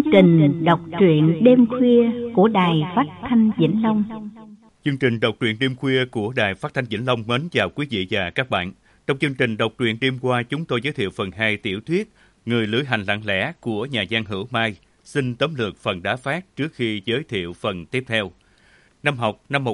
trình đọc truyện đêm khuya của Đài Phát thanh Vĩnh Long. Chương trình đọc truyện đêm khuya của Đài Phát thanh Vĩnh Long mến chào quý vị và các bạn. Trong chương trình đọc truyện đêm qua, chúng tôi giới thiệu phần 2 tiểu thuyết Người lữ hành lặng lẽ của nhà văn Hữu Mai. Xin tóm lược phần đã phát trước khi giới thiệu phần tiếp theo. Năm học năm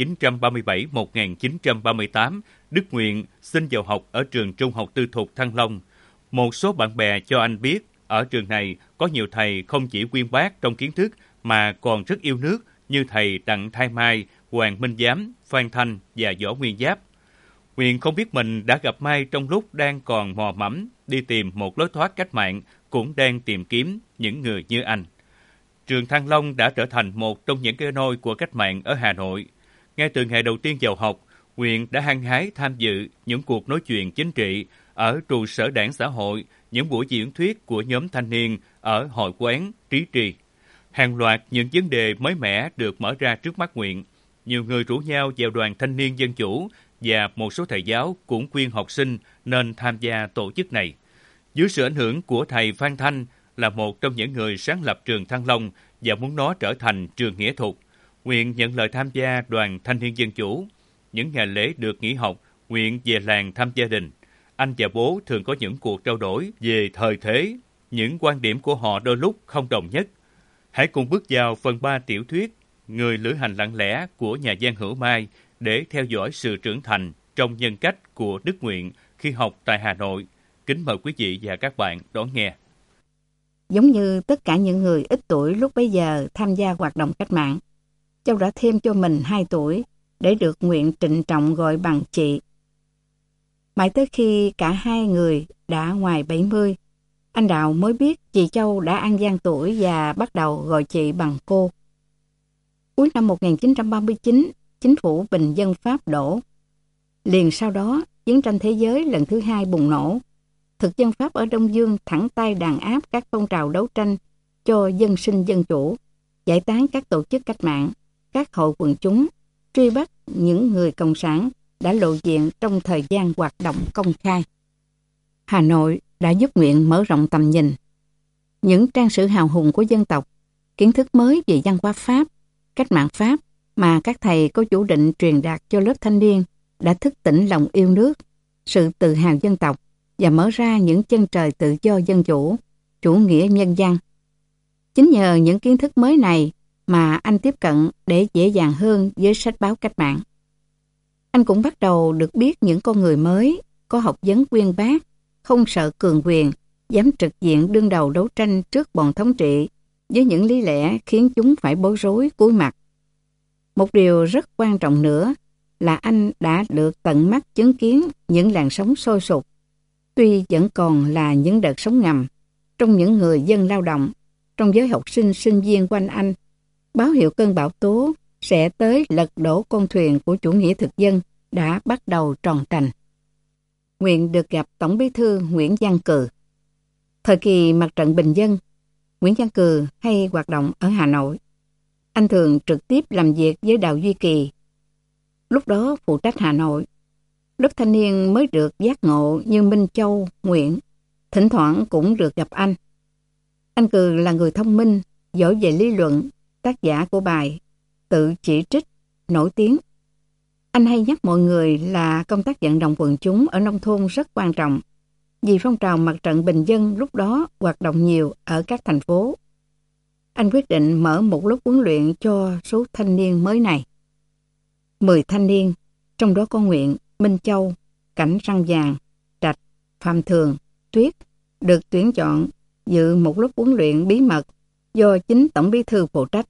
1937-1938, Đức Nguyện xin vào học ở trường Trung học tư thục Thăng Long. Một số bạn bè cho anh biết, ở trường này có nhiều thầy không chỉ uyên bác trong kiến thức mà còn rất yêu nước như thầy Đặng Thái Mai, Hoàng Minh Giám, Phan Thanh và Võ Nguyên Giáp. Nguyện không biết mình đã gặp Mai trong lúc đang còn mò mẫm đi tìm một lối thoát cách mạng, cũng đang tìm kiếm những người như anh. Trường Thăng Long đã trở thành một trong những cái nôi của cách mạng ở Hà Nội. Ngay từ ngày đầu tiên vào học, Nguyện đã hăng hái tham dự những cuộc nói chuyện chính trị ở trụ sở Đảng Xã hội, những buổi diễn thuyết của nhóm thanh niên ở hội quán Trí Trì. Hàng loạt những vấn đề mới mẻ được mở ra trước mắt Nguyện. Nhiều người rủ nhau vào đoàn thanh niên dân chủ và một số thầy giáo cũng khuyên học sinh nên tham gia tổ chức này. Dưới sự ảnh hưởng của thầy Phan Thanh là một trong những người sáng lập trường Thăng Long và muốn nó trở thành trường nghĩa thục, Nguyện nhận lời tham gia đoàn thanh niên dân chủ. Những ngày lễ được nghỉ học, Nguyện về làng thăm gia đình. Anh và bố thường có những cuộc trao đổi về thời thế, những quan điểm của họ đôi lúc không đồng nhất. Hãy cùng bước vào phần 3 tiểu thuyết Người lữ hành lặng lẽ của nhà văn Hữu Mai để theo dõi sự trưởng thành trong nhân cách của Đức Nguyện khi học tại Hà Nội. Kính mời quý vị và các bạn đón nghe. Giống như tất cả những người ít tuổi lúc bấy giờ tham gia hoạt động cách mạng, Châu đã thêm cho mình 2 tuổi để được Nguyện trịnh trọng gọi bằng chị. Mãi tới khi cả hai người đã ngoài 70, anh Đạo mới biết chị Châu đã ăn gian tuổi và bắt đầu gọi chị bằng cô. Cuối năm 1939, chính phủ bình dân Pháp đổ. Liền sau đó, chiến tranh thế giới lần thứ 2 bùng nổ. Thực dân Pháp ở Đông Dương thẳng tay đàn áp các phong trào đấu tranh cho dân sinh dân chủ, giải tán các tổ chức cách mạng, các hội quần chúng, truy bắt những người cộng sản đã lộ diện trong thời gian hoạt động công khai. Hà Nội đã giúp Nguyện mở rộng tầm nhìn. Những trang sử hào hùng của dân tộc, kiến thức mới về văn hóa Pháp, cách mạng Pháp mà các thầy có chủ định truyền đạt cho lớp thanh niên đã thức tỉnh lòng yêu nước, sự tự hào dân tộc và mở ra những chân trời tự do dân chủ, chủ nghĩa nhân dân. Chính nhờ những kiến thức mới này mà anh tiếp cận để dễ dàng hơn với sách báo cách mạng. Anh cũng bắt đầu được biết những con người mới, có học vấn uyên bác, không sợ cường quyền, dám trực diện đương đầu đấu tranh trước bọn thống trị với những lý lẽ khiến chúng phải bối rối cúi mặt. Một điều rất quan trọng nữa là anh đã được tận mắt chứng kiến những làn sóng sôi sục, tuy vẫn còn là những đợt sóng ngầm trong những người dân lao động, trong giới học sinh sinh viên quanh anh, báo hiệu cơn bão tố sẽ tới lật đổ con thuyền của chủ nghĩa thực dân đã bắt đầu tròn trành. Nguyện được gặp Tổng Bí thư Nguyễn Văn Cừ. Thời kỳ mặt trận bình dân, Nguyễn Văn Cừ hay hoạt động ở Hà Nội. Anh thường trực tiếp làm việc với Đào Duy Kỳ, lúc đó phụ trách Hà Nội. Lớp thanh niên mới được giác ngộ như Minh Châu, Nguyện, thỉnh thoảng cũng được gặp anh. Anh Cừ là người thông minh, giỏi về lý luận, tác giả của bài, tự chỉ trích, nổi tiếng. Anh hay nhắc mọi người là công tác vận động quần chúng ở nông thôn rất quan trọng, vì phong trào mặt trận bình dân lúc đó hoạt động nhiều ở các thành phố. Anh quyết định mở một lớp huấn luyện cho số thanh niên mới này. 10 thanh niên, trong đó có Nguyện, Minh Châu, Cảnh Răng Vàng, Trạch, Phạm Thường, Tuyết, được tuyển chọn dự một lớp huấn luyện bí mật do chính Tổng Bí thư phụ trách.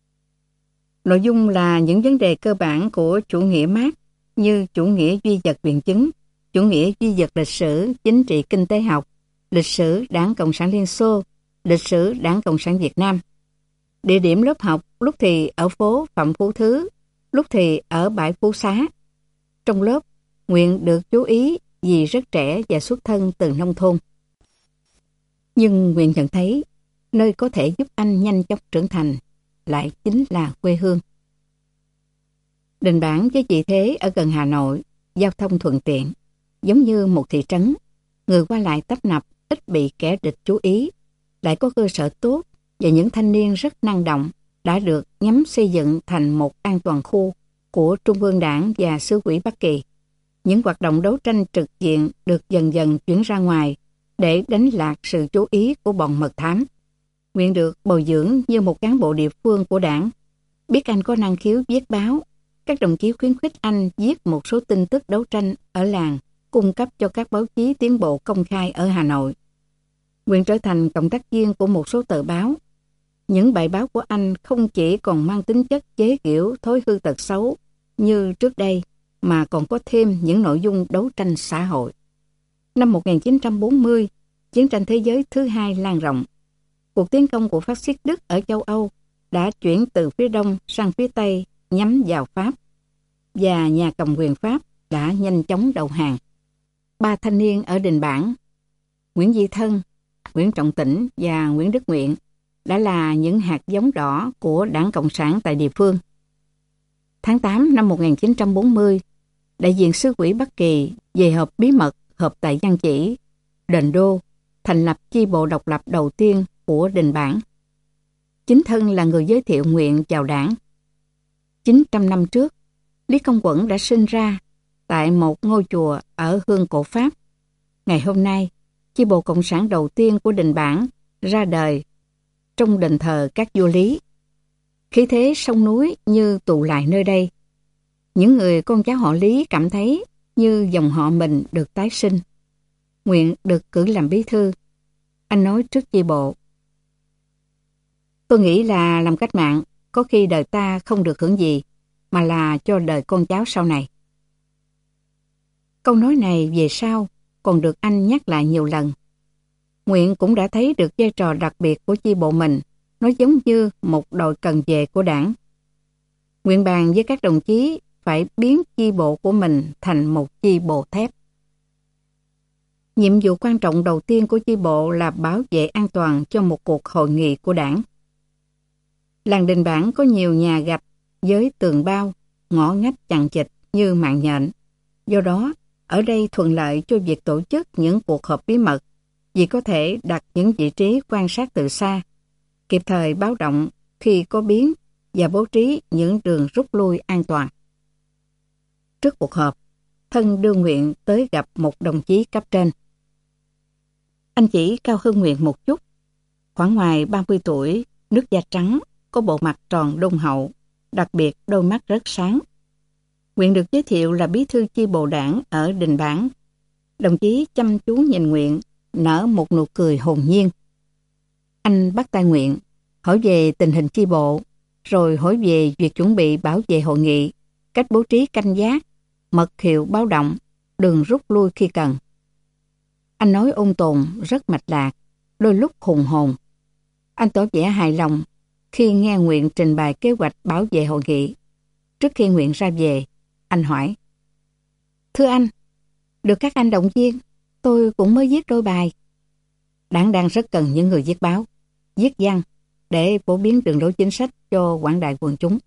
Nội dung là những vấn đề cơ bản của chủ nghĩa Mác như chủ nghĩa duy vật biện chứng, chủ nghĩa duy vật lịch sử, chính trị kinh tế học, lịch sử Đảng Cộng sản Liên Xô, lịch sử Đảng Cộng sản Việt Nam. Địa điểm lớp học lúc thì ở phố Phạm Phú Thứ, lúc thì ở bãi Phú Xá. Trong lớp, Nguyện được chú ý vì rất trẻ và xuất thân từ nông thôn. Nhưng Nguyện nhận thấy nơi có thể giúp anh nhanh chóng trưởng thành lại chính là quê hương. Đình Bản với vị thế ở gần Hà Nội, giao thông thuận tiện, giống như một thị trấn, người qua lại tấp nập, ít bị kẻ địch chú ý, lại có cơ sở tốt và những thanh niên rất năng động đã được nhắm xây dựng thành một an toàn khu của Trung ương Đảng và xứ ủy Bắc Kỳ. Những hoạt động đấu tranh trực diện được dần dần chuyển ra ngoài để đánh lạc sự chú ý của bọn mật thám. Nguyện được bồi dưỡng như một cán bộ địa phương của đảng. Biết anh có năng khiếu viết báo, các đồng chí khuyến khích anh viết một số tin tức đấu tranh ở làng, cung cấp cho các báo chí tiến bộ công khai ở Hà Nội. Nguyện trở thành cộng tác viên của một số tờ báo. Những bài báo của anh không chỉ còn mang tính chất chế giễu thói hư tật xấu như trước đây, mà còn có thêm những nội dung đấu tranh xã hội. Năm 1940, chiến tranh thế giới thứ hai lan rộng. Cuộc tiến công của phát xít Đức ở châu Âu đã chuyển từ phía đông sang phía tây nhắm vào Pháp, và nhà cầm quyền Pháp đã nhanh chóng đầu hàng. 3 thanh niên ở Đình Bản, Nguyễn Duy Thân, Nguyễn Trọng Tĩnh và Nguyễn Đức Nguyện, đã là những hạt giống đỏ của Đảng Cộng sản tại địa phương. Tháng 8 năm 1940, đại diện xứ ủy Bắc Kỳ về họp bí mật họp tại Giang Chỉ, Đền Đô, thành lập chi bộ độc lập đầu tiên của Đình Bản. Chính Thân là người giới thiệu Nguyện vào đảng. 900 năm trước, Lý Công Uẩn đã sinh ra tại một ngôi chùa ở Hương Cổ Pháp. Ngày hôm nay, chi bộ cộng sản đầu tiên của Đình Bản ra đời trong đền thờ các vua Lý. Khí thế sông núi như tụ lại nơi đây. Những người con cháu họ Lý cảm thấy như dòng họ mình được tái sinh. Nguyện được cử làm bí thư. Anh nói trước chi bộ: "Tôi nghĩ là làm cách mạng, có khi đời ta không được hưởng gì, mà là cho đời con cháu sau này." Câu nói này về sau còn được anh nhắc lại nhiều lần. Nguyện cũng đã thấy được vai trò đặc biệt của chi bộ mình, nó giống như một đội cần về của đảng. Nguyện bàn với các đồng chí phải biến chi bộ của mình thành một chi bộ thép. Nhiệm vụ quan trọng đầu tiên của chi bộ là bảo vệ an toàn cho một cuộc hội nghị của đảng. Làng Đình Bản có nhiều nhà gạch với tường bao, ngõ ngách chằng chịt như mạng nhện. Do đó, ở đây thuận lợi cho việc tổ chức những cuộc họp bí mật, vì có thể đặt những vị trí quan sát từ xa, kịp thời báo động khi có biến và bố trí những đường rút lui an toàn. Trước cuộc họp, Thân đưa Nguyện tới gặp một đồng chí cấp trên. Anh chỉ cao hơn Nguyện một chút, khoảng ngoài 30 tuổi, nước da trắng, có bộ mặt tròn đôn hậu, đặc biệt đôi mắt rất sáng. Nguyện được giới thiệu là bí thư chi bộ đảng ở Đình Bản. Đồng chí chăm chú nhìn Nguyện, nở một nụ cười hồn nhiên. Anh bắt tay Nguyện, hỏi về tình hình chi bộ, rồi hỏi về việc chuẩn bị bảo vệ hội nghị, cách bố trí canh giác, mật hiệu báo động, đường rút lui khi cần. Anh nói ôn tồn, rất mạch lạc, đôi lúc hùng hồn. Anh tỏ vẻ hài lòng khi nghe Nguyện trình bày kế hoạch bảo vệ hội nghị. Trước khi Nguyện ra về, anh hỏi: "Thưa anh, được các anh động viên, tôi cũng mới viết đôi bài. Đảng đang rất cần những người viết báo, viết văn để phổ biến đường lối chính sách cho quảng đại quần chúng."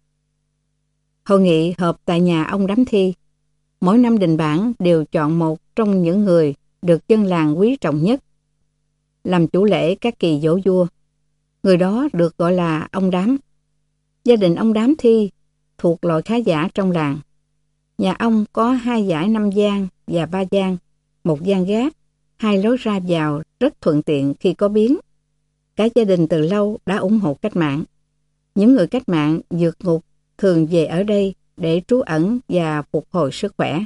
Hội nghị họp tại nhà ông Đám Thi. Mỗi năm Đình Bản đều chọn một trong những người được dân làng quý trọng nhất làm chủ lễ các kỳ dỗ vua. Người đó được gọi là ông Đám. Gia đình ông Đám Thi thuộc loại khá giả trong làng. Nhà ông có 2 dãy 5 gian và 3 gian, 1 gian gác, 2 lối ra vào rất thuận tiện khi có biến. Cả gia đình từ lâu đã ủng hộ cách mạng. Những người cách mạng vượt ngục thường về ở đây để trú ẩn và phục hồi sức khỏe.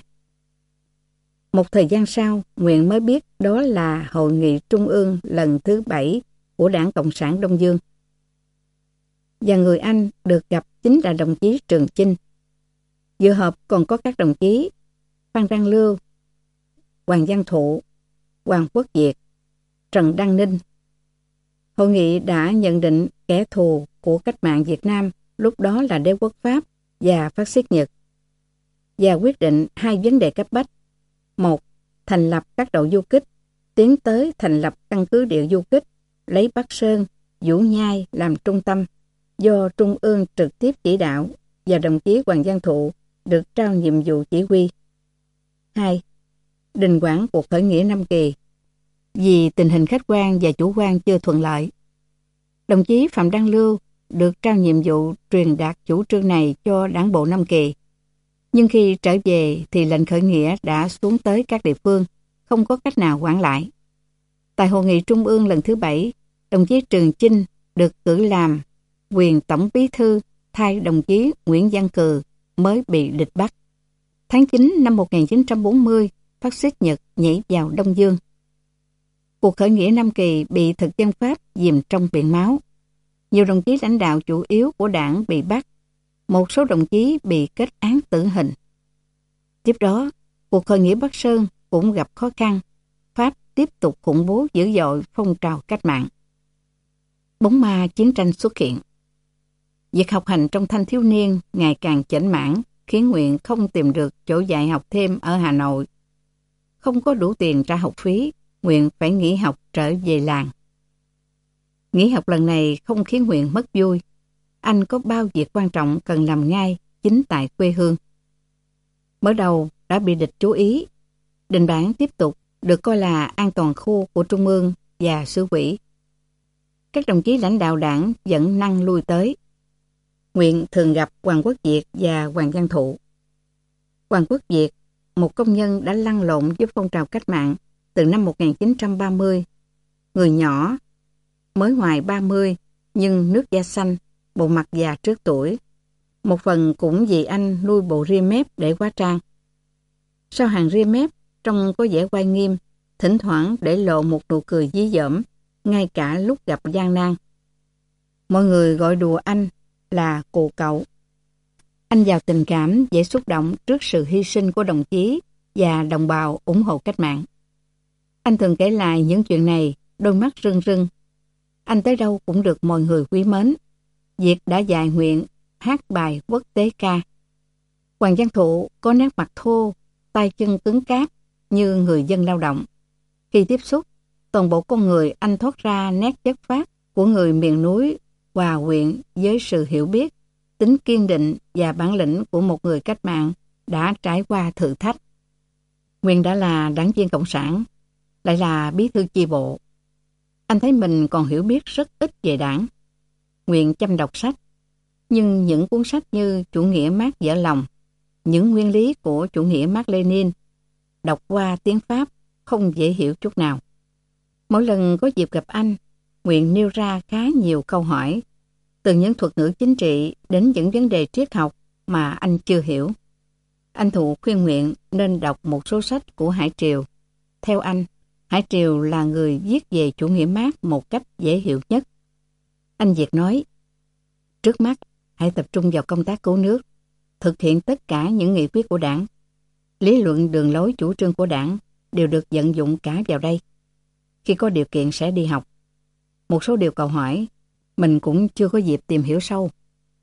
Một thời gian sau, Nguyện mới biết đó là Hội nghị Trung ương lần thứ 7 của Đảng Cộng sản Đông Dương. Và người anh được gặp chính là đồng chí Trường Chinh. Dự họp còn có các đồng chí Phan Đăng Lưu, Hoàng Văn Thụ, Hoàng Quốc Việt, Trần Đăng Ninh. Hội nghị đã nhận định kẻ thù của cách mạng Việt Nam lúc đó là đế quốc Pháp và phát xít Nhật, và quyết định 2 vấn đề cấp bách. 1. Thành lập các đội du kích, tiến tới thành lập căn cứ địa du kích, lấy Bắc Sơn, Vũ Nhai làm trung tâm, do Trung ương trực tiếp chỉ đạo, và đồng chí Hoàng Văn Thụ được trao nhiệm vụ chỉ huy. 2. Đình hoãn cuộc khởi nghĩa Nam Kỳ, vì tình hình khách quan và chủ quan chưa thuận lợi. Đồng chí Phạm Đăng Lưu được trao nhiệm vụ truyền đạt chủ trương này cho đảng bộ Nam Kỳ. Nhưng khi trở về thì lệnh khởi nghĩa đã xuống tới các địa phương, không có cách nào hoãn lại. Tại Hội nghị Trung ương lần thứ 7, đồng chí Trường Chinh được cử làm quyền tổng bí thư thay đồng chí Nguyễn Văn Cừ mới bị địch bắt. Tháng 9 năm 1940, phát xít Nhật nhảy vào Đông Dương. Cuộc khởi nghĩa Nam Kỳ bị thực dân Pháp dìm trong biển máu. Nhiều đồng chí lãnh đạo chủ yếu của đảng bị bắt. Một số đồng chí bị kết án tử hình. Tiếp đó, cuộc khởi nghĩa Bắc Sơn cũng gặp khó khăn. Pháp tiếp tục khủng bố dữ dội phong trào cách mạng. Bóng ma chiến tranh xuất hiện. Việc học hành trong thanh thiếu niên ngày càng chểnh mãn khiến Nguyện không tìm được chỗ dạy học thêm ở Hà Nội. Không có đủ tiền trả học phí, Nguyện phải nghỉ học trở về làng. Nghỉ học lần này không khiến Nguyện mất vui. Anh có bao việc quan trọng cần làm ngay chính tại quê hương. Mở đầu đã bị địch chú ý. Đình Bản tiếp tục được coi là an toàn khu của Trung ương và xứ ủy. Các đồng chí lãnh đạo đảng vẫn năng lui tới. Nguyện thường gặp Hoàng Quốc Việt và Hoàng Văn Thụ. Hoàng Quốc Việt, một công nhân đã lăn lộn với phong trào cách mạng từ năm 1930. Người nhỏ, mới ngoài 30, nhưng nước da xanh, bộ mặt già trước tuổi. Một phần cũng vì anh nuôi bộ ria mép để hóa trang. Sau hàng ria mép, trông có vẻ oai nghiêm, thỉnh thoảng để lộ một nụ cười dí dỏm, ngay cả lúc gặp gian nan. Mọi người gọi đùa anh là cụ cậu. Anh giàu tình cảm, dễ xúc động trước sự hy sinh của đồng chí và đồng bào ủng hộ cách mạng. Anh thường kể lại những chuyện này, đôi mắt rưng rưng. Anh tới đâu cũng được mọi người quý mến. Việt đã dạy Nguyện hát bài quốc tế ca. Hoàng Văn Thụ có nét mặt thô, tay chân cứng cáp như người dân lao động. Khi tiếp xúc, toàn bộ con người anh thoát ra nét chất phác của người miền núi hòa quyện với sự hiểu biết, tính kiên định và bản lĩnh của một người cách mạng đã trải qua thử thách. Nguyện đã là đảng viên Cộng sản, lại là bí thư chi bộ. Anh thấy mình còn hiểu biết rất ít về đảng. Nguyện chăm đọc sách, nhưng những cuốn sách như Chủ nghĩa Mác dở lòng, những nguyên lý của chủ nghĩa Mác Lênin, đọc qua tiếng Pháp không dễ hiểu chút nào. Mỗi lần có dịp gặp anh, Nguyện nêu ra khá nhiều câu hỏi, từ những thuật ngữ chính trị đến những vấn đề triết học mà anh chưa hiểu. Anh Thụ khuyên Nguyện nên đọc một số sách của Hải Triều. Theo anh, Hải Triều là người viết về chủ nghĩa Mác một cách dễ hiểu nhất. Anh Việt nói, trước mắt hãy tập trung vào công tác cứu nước, thực hiện tất cả những nghị quyết của đảng. Lý luận đường lối chủ trương của đảng đều được vận dụng cả vào đây. Khi có điều kiện sẽ đi học. Một số điều câu hỏi, mình cũng chưa có dịp tìm hiểu sâu.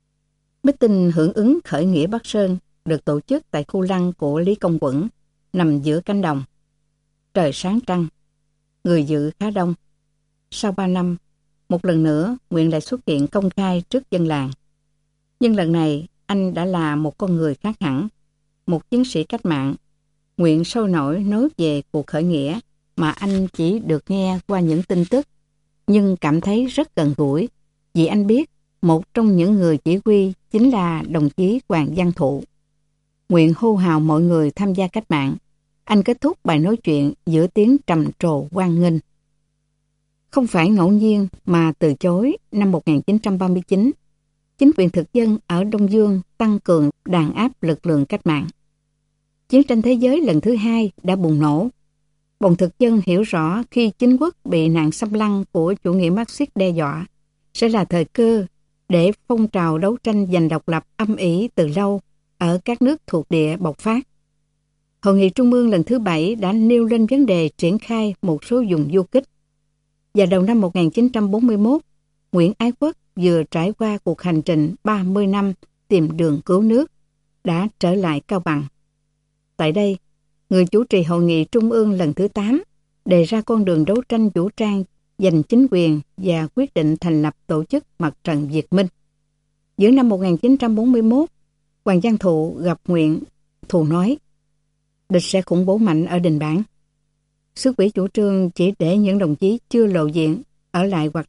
Meeting hưởng ứng khởi nghĩa Bắc Sơn được tổ chức tại khu lăng của Lý Công Uẩn, nằm giữa cánh đồng. Trời sáng trăng, người dự khá đông. Sau 3 năm, một lần nữa Nguyện lại xuất hiện công khai trước dân làng. Nhưng lần này anh đã là một con người khác hẳn, một chiến sĩ cách mạng. Nguyện sôi nổi nói về cuộc khởi nghĩa mà anh chỉ được nghe qua những tin tức, nhưng cảm thấy rất gần gũi, vì anh biết một trong những người chỉ huy chính là đồng chí Hoàng Văn Thụ. Nguyện hô hào mọi người tham gia cách mạng. Anh kết thúc bài nói chuyện giữa tiếng trầm trồ hoan nghênh. Không phải ngẫu nhiên mà từ chối năm 1939, chính quyền thực dân ở Đông Dương tăng cường đàn áp lực lượng cách mạng. Chiến tranh thế giới lần thứ 2 đã bùng nổ. Bọn thực dân hiểu rõ khi chính quốc bị nạn xâm lăng của chủ nghĩa Marxist đe dọa, sẽ là thời cơ để phong trào đấu tranh giành độc lập âm ỉ từ lâu ở các nước thuộc địa bộc phát. Hội nghị Trung ương lần thứ 7 đã nêu lên vấn đề triển khai một số vùng du kích. Và đầu năm 1941, Nguyễn Ái Quốc vừa trải qua cuộc hành trình 30 năm tìm đường cứu nước, đã trở lại Cao Bằng. Tại đây, người chủ trì Hội nghị Trung ương lần thứ 8 đề ra con đường đấu tranh vũ trang giành chính quyền và quyết định thành lập tổ chức Mặt trận Việt Minh. Giữa năm 1941, Hoàng Văn Thụ gặp Nguyện. Thụ nói, địch sẽ khủng bố mạnh ở Đình Bản. Xứ ủy chủ trương chỉ để những đồng chí chưa lộ diện ở lại hoạt động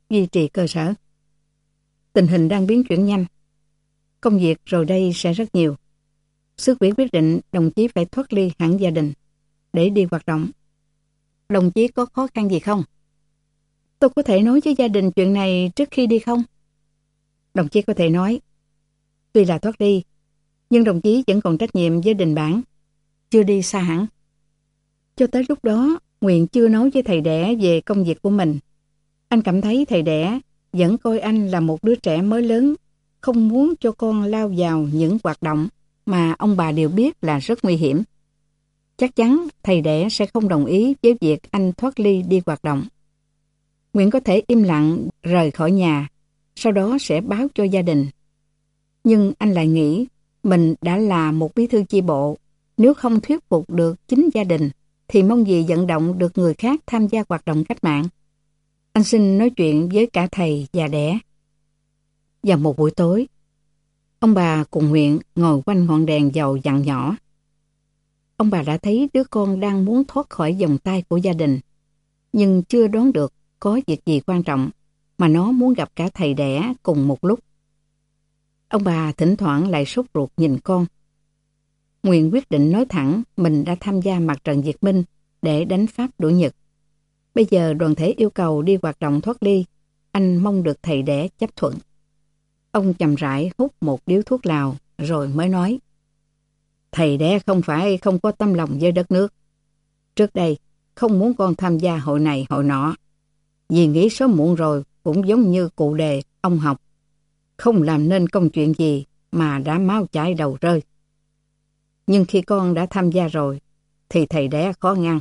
duy trì cơ sở. Tình hình đang biến chuyển nhanh. Công việc rồi đây sẽ rất nhiều. Xứ ủy quyết định đồng chí phải thoát ly hẳn gia đình để đi hoạt động. Đồng chí có khó khăn gì không? Tôi có thể nói với gia đình chuyện này trước khi đi không? Đồng chí có thể nói. Tuy là thoát đi, nhưng đồng chí vẫn còn trách nhiệm với đình bản, chưa đi xa hẳn. Cho tới lúc đó, Nguyện chưa nói với thầy đẻ về công việc của mình. Anh cảm thấy thầy đẻ vẫn coi anh là một đứa trẻ mới lớn, không muốn cho con lao vào những hoạt động mà ông bà đều biết là rất nguy hiểm. Chắc chắn thầy đẻ sẽ không đồng ý với việc anh thoát ly đi hoạt động. Nguyện có thể im lặng rời khỏi nhà, sau đó sẽ báo cho gia đình. Nhưng anh lại nghĩ mình đã là một bí thư chi bộ, nếu không thuyết phục được chính gia đình thì mong gì vận động được người khác tham gia hoạt động cách mạng. Anh xin nói chuyện với cả thầy và đẻ. Vào một buổi tối, ông bà cùng Nguyện ngồi quanh ngọn đèn dầu dặn nhỏ. Ông bà đã thấy đứa con đang muốn thoát khỏi vòng tay của gia đình, nhưng chưa đoán được có việc gì quan trọng mà nó muốn gặp cả thầy đẻ cùng một lúc. Ông bà thỉnh thoảng lại sốt ruột nhìn con. Nguyện quyết định nói thẳng mình đã tham gia mặt trận Việt Minh để đánh Pháp đuổi Nhật. Bây giờ đoàn thể yêu cầu đi hoạt động thoát ly, anh mong được thầy đẻ chấp thuận. Ông chậm rãi hút một điếu thuốc lào rồi mới nói. Thầy đẻ không phải không có tấm lòng với đất nước. Trước đây không muốn con tham gia hội này hội nọ, vì nghĩ sớm muộn rồi cũng giống như cụ đề ông học. Không làm nên công chuyện gì mà đã máu chảy đầu rơi. Nhưng khi con đã tham gia rồi thì thầy đẻ khó ngăn.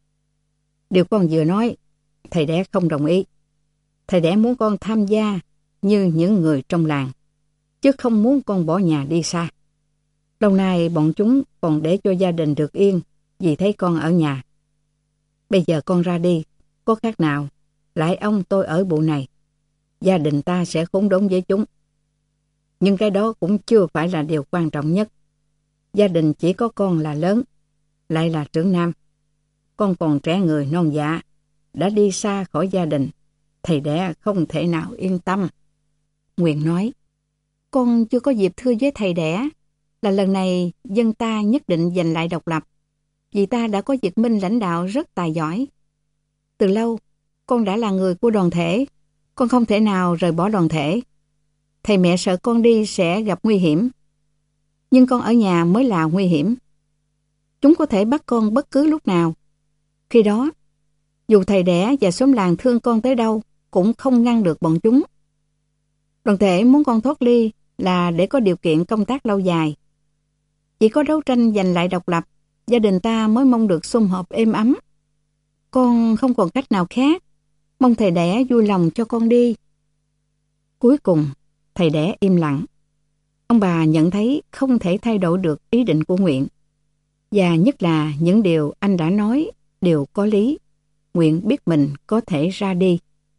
Điều con vừa nói, thầy đẻ không đồng ý. Thầy đẻ muốn con tham gia như những người trong làng, chứ không muốn con bỏ nhà đi xa. Lâu nay bọn chúng còn để cho gia đình được yên vì thấy con ở nhà. Bây giờ con ra đi, có khác nào lại ông tôi ở bộ này. Gia đình ta sẽ khốn đốn với chúng. Nhưng cái đó cũng chưa phải là điều quan trọng nhất. Gia đình chỉ có con là lớn, lại là trưởng nam. Con còn trẻ người non dạ, đã đi xa khỏi gia đình. Thầy đẻ không thể nào yên tâm. Nguyện nói, con chưa có dịp thưa với thầy đẻ là lần này dân ta nhất định giành lại độc lập, vì ta đã có Việt Minh lãnh đạo rất tài giỏi. Từ lâu, con đã là người của đoàn thể, con không thể nào rời bỏ đoàn thể. Thầy mẹ sợ con đi sẽ gặp nguy hiểm, nhưng con ở nhà mới là nguy hiểm. Chúng có thể bắt con bất cứ lúc nào. Khi đó, dù thầy đẻ và xóm làng thương con tới đâu, cũng không ngăn được bọn chúng. Đoàn thể muốn con thoát ly là để có điều kiện công tác lâu dài. Chỉ có đấu tranh giành lại độc lập, gia đình ta mới mong được sum họp êm ấm. Con không còn cách nào khác, mong thầy đẻ vui lòng cho con đi. Cuối cùng, thầy đẻ im lặng. Ông bà nhận thấy không thể thay đổi được ý định của Nguyện. Và nhất là những điều anh đã nói đều có lý. Nguyện biết mình có thể ra đi.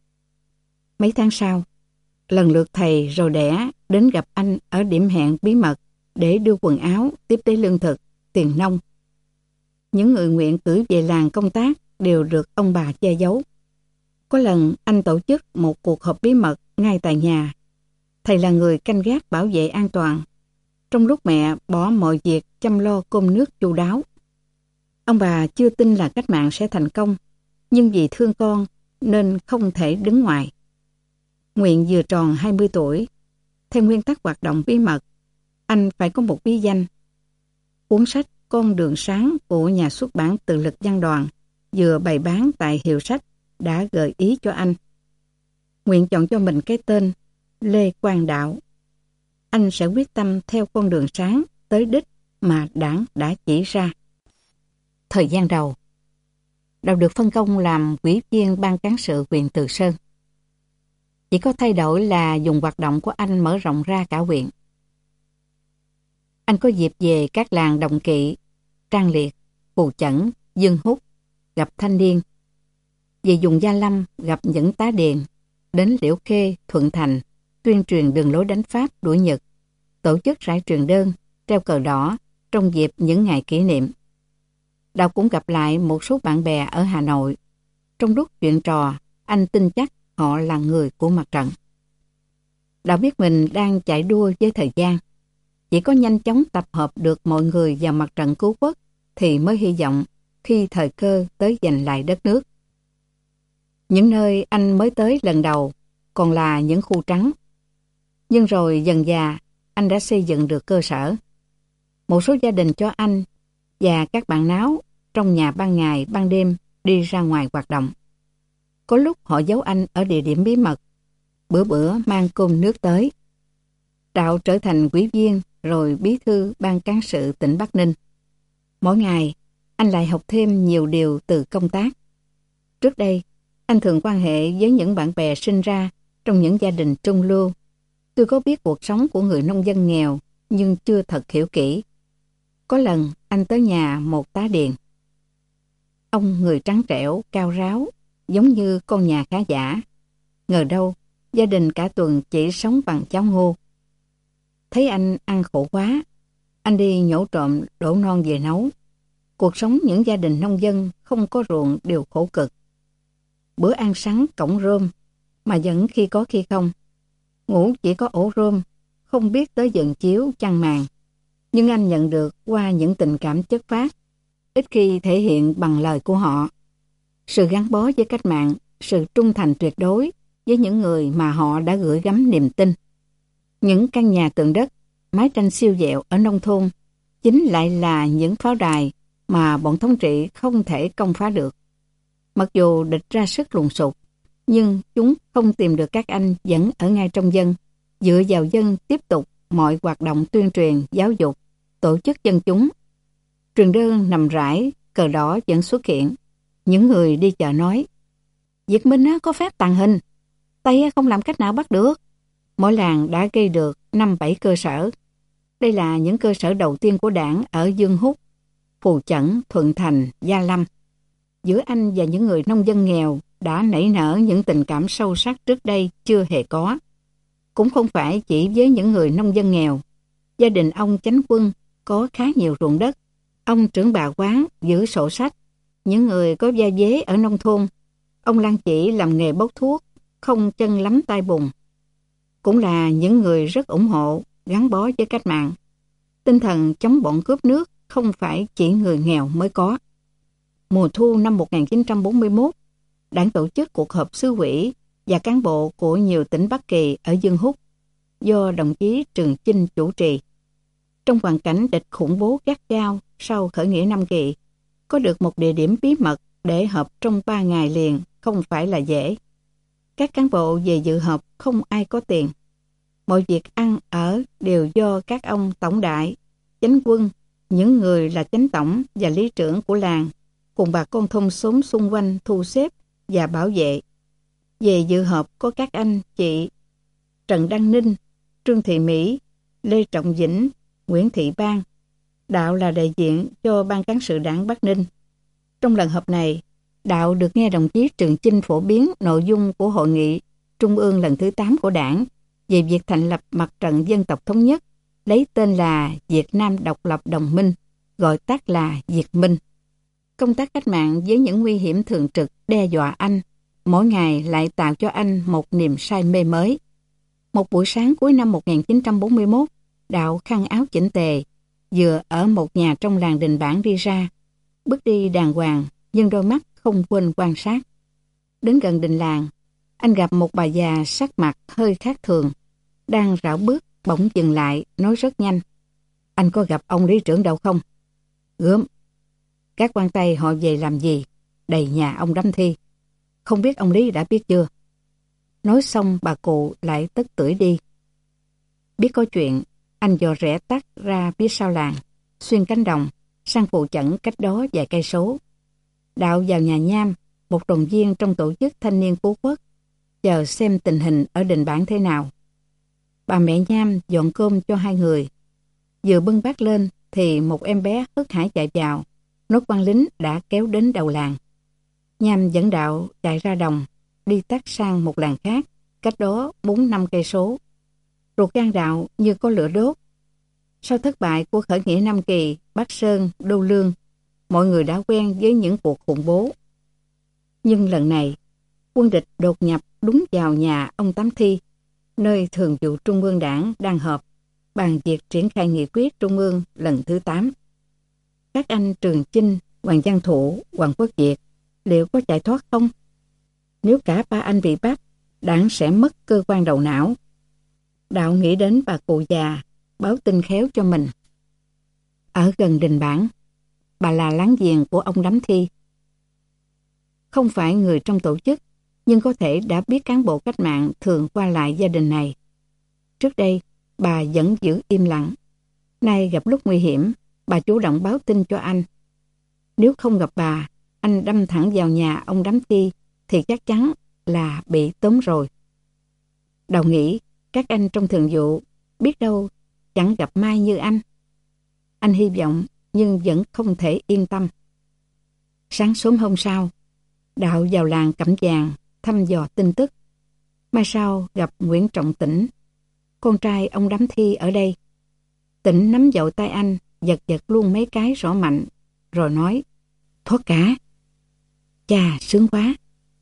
Mấy tháng sau, lần lượt thầy rồi đẻ đến gặp anh ở điểm hẹn bí mật để đưa quần áo, tiếp tế lương thực, tiền nông. Những người Nguyện cử về làng công tác đều được ông bà che giấu. Có lần anh tổ chức một cuộc họp bí mật ngay tại nhà. Thầy là người canh gác bảo vệ an toàn, trong lúc mẹ bỏ mọi việc chăm lo cơm nước chu đáo. Ông bà chưa tin là cách mạng sẽ thành công, nhưng vì thương con nên không thể đứng ngoài. Nguyện vừa tròn 20 tuổi. Theo nguyên tắc hoạt động bí mật, anh phải có một bí danh. Cuốn sách Con đường sáng của nhà xuất bản Tự lực Văn đoàn vừa bày bán tại hiệu sách đã gợi ý cho anh. Nguyện chọn cho mình cái tên Lê Quang Đạo. Anh sẽ quyết tâm theo con đường sáng tới đích mà Đảng đã chỉ ra. Thời gian đầu, Đạo được phân công làm ủy viên ban cán sự huyện Từ Sơn. Chỉ có thay đổi là dùng hoạt động của anh mở rộng ra cả huyện. Anh có dịp về các làng Đồng Kỵ, Trang Liệt, Phù Chẩn, Dương Húc, gặp thanh niên. Về vùng Gia Lâm gặp những tá điền, đến Liễu Khê, Thuận Thành, tuyên truyền đường lối đánh Pháp đuổi Nhật, tổ chức rải truyền đơn, treo cờ đỏ trong dịp những ngày kỷ niệm. Đạo cũng gặp lại một số bạn bè ở Hà Nội. Trong lúc chuyện trò, anh tin chắc họ là người của mặt trận. Đạo biết mình đang chạy đua với thời gian. Chỉ có nhanh chóng tập hợp được mọi người vào mặt trận cứu quốc thì mới hy vọng khi thời cơ tới giành lại đất nước. Những nơi anh mới tới lần đầu còn là những khu trắng. Nhưng rồi dần dà anh đã xây dựng được cơ sở. Một số gia đình cho anh và các bạn náo trong nhà ban ngày ban đêm đi ra ngoài hoạt động. Có lúc họ giấu anh ở địa điểm bí mật, bữa bữa mang cơm nước tới. Đạo trở thành ủy viên rồi bí thư ban cán sự tỉnh Bắc Ninh. Mỗi ngày, anh lại học thêm nhiều điều từ công tác. Trước đây, anh thường quan hệ với những bạn bè sinh ra trong những gia đình trung lưu. Tôi có biết cuộc sống của người nông dân nghèo nhưng chưa thật hiểu kỹ. Có lần anh tới nhà một tá điền. Ông người trắng trẻo, cao ráo, giống như con nhà khá giả. Ngờ đâu, gia đình cả tuần chỉ sống bằng cháo ngô. Thấy anh ăn khổ quá, anh đi nhổ trộm đổ non về nấu. Cuộc sống những gia đình nông dân không có ruộng đều khổ cực. Bữa ăn sáng cổng rơm, mà vẫn khi có khi không. Ngủ chỉ có ổ rơm, không biết tới giường chiếu, chăn màn. Nhưng anh nhận được qua những tình cảm chất phác, ít khi thể hiện bằng lời của họ. Sự gắn bó với cách mạng, sự trung thành tuyệt đối với những người mà họ đã gửi gắm niềm tin. Những căn nhà tường đất, mái tranh siêu dẹo ở nông thôn chính lại là những pháo đài mà bọn thống trị không thể công phá được. Mặc dù địch ra sức lùng sục, nhưng chúng không tìm được các anh vẫn ở ngay trong dân, dựa vào dân tiếp tục mọi hoạt động tuyên truyền, giáo dục, tổ chức dân chúng. Truyền đơn nằm rải, cờ đỏ vẫn xuất hiện. Những người đi chợ nói, Việt Minh có phép tàng hình, Tây không làm cách nào bắt được. Mỗi làng đã gây được 5-7 cơ sở. Đây là những cơ sở đầu tiên của đảng ở Dương Húc, Phù Chẩn, Thuận Thành, Gia Lâm. Giữa anh và những người nông dân nghèo đã nảy nở những tình cảm sâu sắc trước đây chưa hề có. Cũng không phải chỉ với những người nông dân nghèo. Gia đình ông Chánh Quân có khá nhiều ruộng đất. Ông trưởng bà quán giữ sổ sách. Những người có gia vế ở nông thôn, ông Lan Chỉ làm nghề bốc thuốc, không chân lắm tay bùn. Cũng là những người rất ủng hộ, gắn bó với cách mạng. Tinh thần chống bọn cướp nước không phải chỉ người nghèo mới có. Mùa thu năm 1941, Đảng tổ chức cuộc họp xứ ủy và cán bộ của nhiều tỉnh Bắc Kỳ ở Dương Húc do đồng chí Trường Chinh chủ trì. Trong hoàn cảnh địch khủng bố gắt gao sau khởi nghĩa Nam Kỳ, có được một địa điểm bí mật để họp trong 3 ngày liền không phải là dễ. Các cán bộ về dự họp không ai có tiền. Mọi việc ăn ở đều do các ông tổng đại, chánh quân, những người là chánh tổng và lý trưởng của làng, cùng bà con thôn xóm xung quanh thu xếp và bảo vệ. Về dự họp có các anh chị Trần Đăng Ninh, Trương Thị Mỹ, Lê Trọng Vĩnh, Nguyễn Thị Ban. Đạo là đại diện cho ban cán sự đảng Bắc Ninh. Trong lần họp này, Đạo được nghe đồng chí Trường Chinh phổ biến nội dung của hội nghị Trung ương lần thứ 8 của đảng về việc thành lập mặt trận dân tộc thống nhất, lấy tên là Việt Nam Độc lập Đồng minh, gọi tắt là Việt Minh. Công tác cách mạng với những nguy hiểm thường trực đe dọa anh, mỗi ngày lại tạo cho anh một niềm say mê mới. Một buổi sáng cuối năm 1941, Đạo khăn áo chỉnh tề, vừa ở một nhà trong làng Đình Bản đi ra, bước đi đàng hoàng nhưng đôi mắt không quên quan sát. Đến gần đình làng, anh gặp một bà già sắc mặt hơi khác thường, đang rảo bước bỗng dừng lại, nói rất nhanh. Anh có gặp ông lý trưởng đâu không? Gớm. Các quan Tây họ về làm gì? Đầy nhà ông đám thi. Không biết ông Lý đã biết chưa? Nói xong bà cụ lại tất tưởi đi. Biết có chuyện, anh dò rẽ tắt ra phía sau làng, xuyên cánh đồng, sang Phù Chẩn cách đó vài cây số. Đạo vào nhà Nham, một đoàn viên trong tổ chức thanh niên cứu quốc, chờ xem tình hình ở Đình Bản thế nào. Bà mẹ Nham dọn cơm cho 2 người. Vừa bưng bát lên thì một em bé hớt hải chạy vào, nốt quan lính đã kéo đến đầu làng. Nham dẫn Đạo chạy ra đồng, đi tắt sang một làng khác, cách đó 4-5 cây số. Ruột gan Đạo như có lửa đốt. Sau thất bại của khởi nghĩa Nam Kỳ, Bắc Sơn, Đô Lương, mọi người đã quen với những cuộc khủng bố. Nhưng lần này, quân địch đột nhập đúng vào nhà ông Tám Thi, nơi Thường vụ Trung ương Đảng đang họp, bàn việc triển khai nghị quyết Trung ương lần thứ 8. Các anh Trường Chinh, Hoàng Văn Thụ, Hoàng Quốc Việt liệu có chạy thoát không? Nếu cả ba anh bị bắt, Đảng sẽ mất cơ quan đầu não. Đạo nghĩ đến bà cụ già, báo tin khéo cho mình. Ở gần đình bản, bà là láng giềng của ông Đắm Thi. Không phải người trong tổ chức, nhưng có thể đã biết cán bộ cách mạng thường qua lại gia đình này. Trước đây, bà vẫn giữ im lặng. Nay gặp lúc nguy hiểm, bà chủ động báo tin cho anh. Nếu không gặp bà, anh đâm thẳng vào nhà ông Đắm Thi thì chắc chắn là bị tóm rồi. Đào nghĩ các anh trong thường vụ biết đâu chẳng gặp may như anh. Anh hy vọng nhưng vẫn không thể yên tâm. Sáng sớm hôm sau, Đạo vào làng Cẩm Vàng thăm dò tin tức. Mai sau gặp Nguyễn Trọng Tĩnh, con trai ông Đắm Thi ở đây. Tĩnh nắm dội tay anh, giật giật luôn mấy cái rõ mạnh, rồi nói, thoát cả. Chà, sướng quá.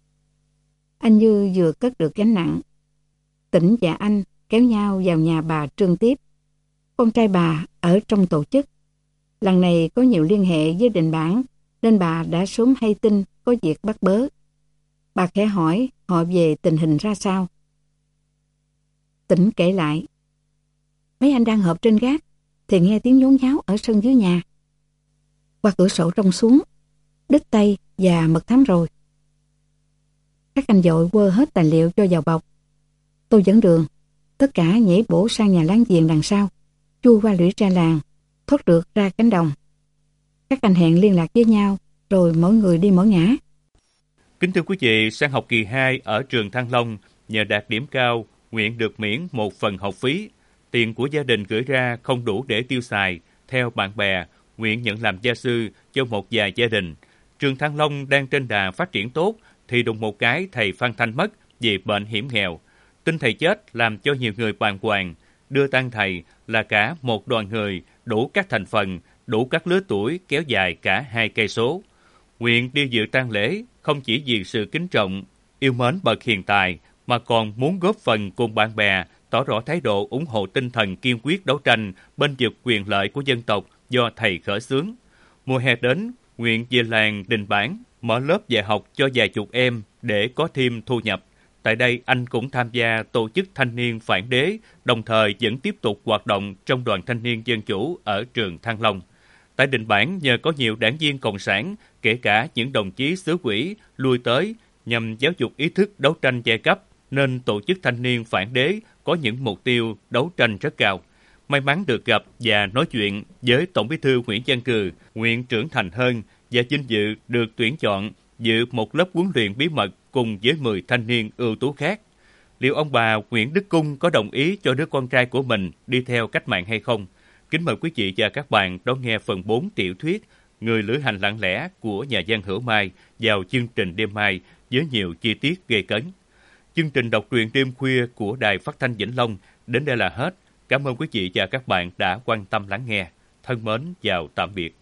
Anh như vừa cất được gánh nặng. Tĩnh và anh kéo nhau vào nhà bà Trương Tiếp. Con trai bà ở trong tổ chức. Lần này có nhiều liên hệ với đình bản, nên bà đã sớm hay tin có việc bắt bớ. Bà khẽ hỏi họ về tình hình ra sao. Tĩnh kể lại, mấy anh đang họp trên gác, thì nghe tiếng nhốn nháo ở sân dưới nhà. Qua cửa sổ trông xuống, đít tay và mật thám rồi. Các anh vội quơ hết tài liệu cho vào bọc. Tôi dẫn đường, tất cả nhảy bổ sang nhà láng giềng đằng sau, chui qua lũy tre làng, thoát được ra cánh đồng. Các anh hẹn liên lạc với nhau, rồi mỗi người đi mỗi ngã. Kính thưa quý vị, sang học kỳ 2 ở trường Thăng Long, nhờ đạt điểm cao, Nguyện được miễn một phần học phí. Tiền của gia đình gửi ra không đủ để tiêu xài. Theo bạn bè, Nguyện nhận làm gia sư cho một vài gia đình. Trường Thăng Long đang trên đà phát triển tốt, thì đùng một cái thầy Phan Thanh mất vì bệnh hiểm nghèo. Tin thầy chết làm cho nhiều người bàng hoàng. Đưa tang thầy là cả một đoàn người đủ các thành phần, đủ các lứa tuổi kéo dài cả 2 cây số. Nguyện đi dự tang lễ không chỉ vì sự kính trọng, yêu mến bậc hiền tài, mà còn muốn góp phần cùng bạn bè tỏ rõ thái độ ủng hộ tinh thần kiên quyết đấu tranh bên vực quyền lợi của dân tộc do thầy khởi xướng. Mùa hè đến, Nguyện về làng Đình Bản mở lớp dạy học cho vài chục em để có thêm thu nhập. Tại đây, anh cũng tham gia tổ chức thanh niên phản đế, đồng thời vẫn tiếp tục hoạt động trong đoàn thanh niên dân chủ ở trường Thăng Long. Tại Đình Bản, nhờ có nhiều đảng viên cộng sản, kể cả những đồng chí xứ ủy lui tới nhằm giáo dục ý thức đấu tranh giai cấp, nên tổ chức thanh niên phản đế có những mục tiêu đấu tranh rất cao. May mắn được gặp và nói chuyện với Tổng Bí thư Nguyễn Văn Cừ, nguyện trưởng thành hơn và vinh dự được tuyển chọn dự một lớp huấn luyện bí mật cùng với 10 thanh niên ưu tú khác. Liệu ông bà Nguyễn Đức Cung có đồng ý cho đứa con trai của mình đi theo cách mạng hay không? Kính mời quý vị và các bạn đón nghe phần 4 tiểu thuyết Người lữ hành lặng lẽ của nhà văn Hữu Mai vào chương trình đêm mai với nhiều chi tiết gây cấn. Chương trình đọc truyện đêm khuya của Đài Phát thanh Vĩnh Long đến đây là hết. Cảm ơn quý vị và các bạn đã quan tâm lắng nghe. Thân mến, chào tạm biệt.